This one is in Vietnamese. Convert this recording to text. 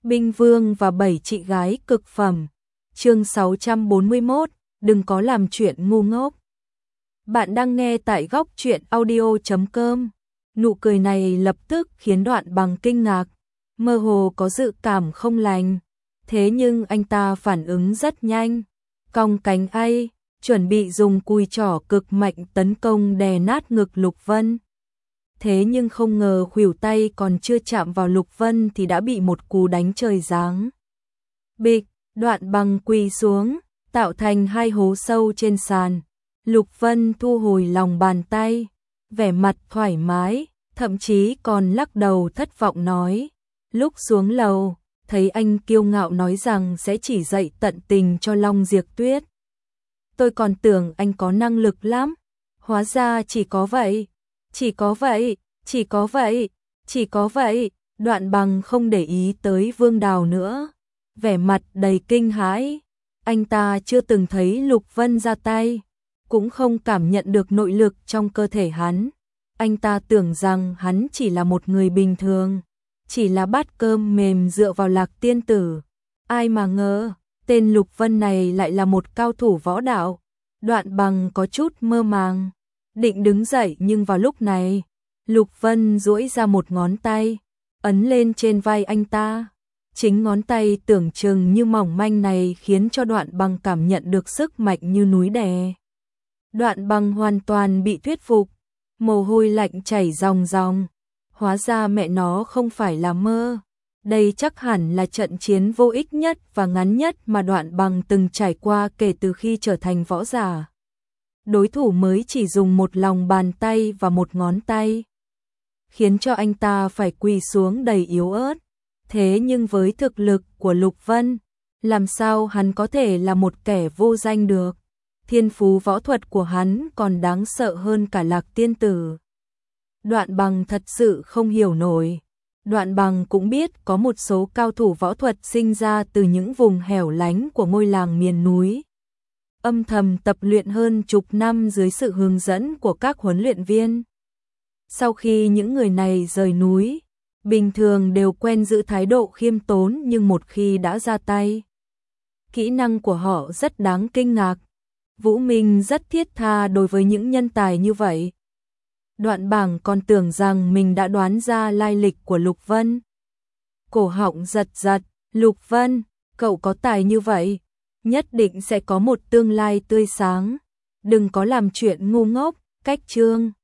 Binh Vương và 7 chị gái cực phẩm. Chương 641, đừng có làm chuyện ngu ngốc. Bạn đang nghe tại góc truyện audio.com. Nụ cười này lập tức khiến Đoạn Bằng kinh ngạc, mơ hồ có dự cảm không lành. Thế nhưng anh ta phản ứng rất nhanh, cong cánh ay, chuẩn bị dùng cùi trỏ cực mạnh tấn công đè nát ngực Lục Vân. Thế nhưng không ngờ khuỷu tay còn chưa chạm vào Lục Vân thì đã bị một cú đánh trời giáng. Bịch, Đoạn Bằng quỳ xuống, tạo thành 2 hố sâu trên sàn. Lục Vân thu hồi lòng bàn tay, vẻ mặt thoải mái, thậm chí còn lắc đầu thất vọng nói. Lúc xuống lầu, thấy anh kiêu ngạo nói rằng sẽ chỉ dạy tận tình cho Long Diệp Tuyết. Tôi còn tưởng anh có năng lực lắm, hóa ra chỉ có vậy. Chỉ có vậy, chỉ có vậy, chỉ có vậy. Đoạn Bằng không để ý tới Vương Đào nữa, vẻ mặt đầy kinh hãi. Anh ta chưa từng thấy Lục Vân ra tay, cũng không cảm nhận được nội lực trong cơ thể hắn. Anh ta tưởng rằng hắn chỉ là một người bình thường, chỉ là bát cơm mềm dựa vào Lạc Tiên Tử. Ai mà ngờ, tên Lục Vân này lại là một cao thủ võ đạo. Đoạn Bằng có chút mơ màng, định đứng dậy nhưng vào lúc này, Lục Vân duỗi ra một ngón tay, ấn lên trên vai anh ta. Chính ngón tay tưởng chừng như mỏng manh này khiến cho Đoạn Bằng cảm nhận được sức mạnh như núi đè. Đoạn Bằng hoàn toàn bị thuyết phục, mồ hôi lạnh chảy ròng ròng. Hóa ra mẹ nó không phải là mơ. Đây chắc hẳn là trận chiến vô ích nhất và ngắn nhất mà Đoạn Bằng từng trải qua kể từ khi trở thành võ giả. Đối thủ mới chỉ dùng một lòng bàn tay và một ngón tay, khiến cho anh ta phải quỳ xuống đầy yếu ớt. Thế nhưng với thực lực của Lục Vân, làm sao hắn có thể là một kẻ vô danh được? Thiên phú võ thuật của hắn còn đáng sợ hơn cả Lạc Tiên Tử. Đoạn Bằng thật sự không hiểu nổi. Đoạn Bằng cũng biết có một số cao thủ võ thuật sinh ra từ những vùng hẻo lánh của ngôi làng miền núi, âm thầm tập luyện hơn chục năm dưới sự hướng dẫn của các huấn luyện viên. Sau khi những người này rời núi, bình thường đều quen giữ thái độ khiêm tốn, nhưng một khi đã ra tay, kỹ năng của họ rất đáng kinh ngạc. Vũ Minh rất thiết tha đối với những nhân tài như vậy. Đoạn Bằng còn tưởng rằng mình đã đoán ra lai lịch của Lục Vân. Cổ họng giật giật, Lục Vân, cậu có tài như vậy, nhất định sẽ có một tương lai tươi sáng. Đừng có làm chuyện ngu ngốc. Cách chương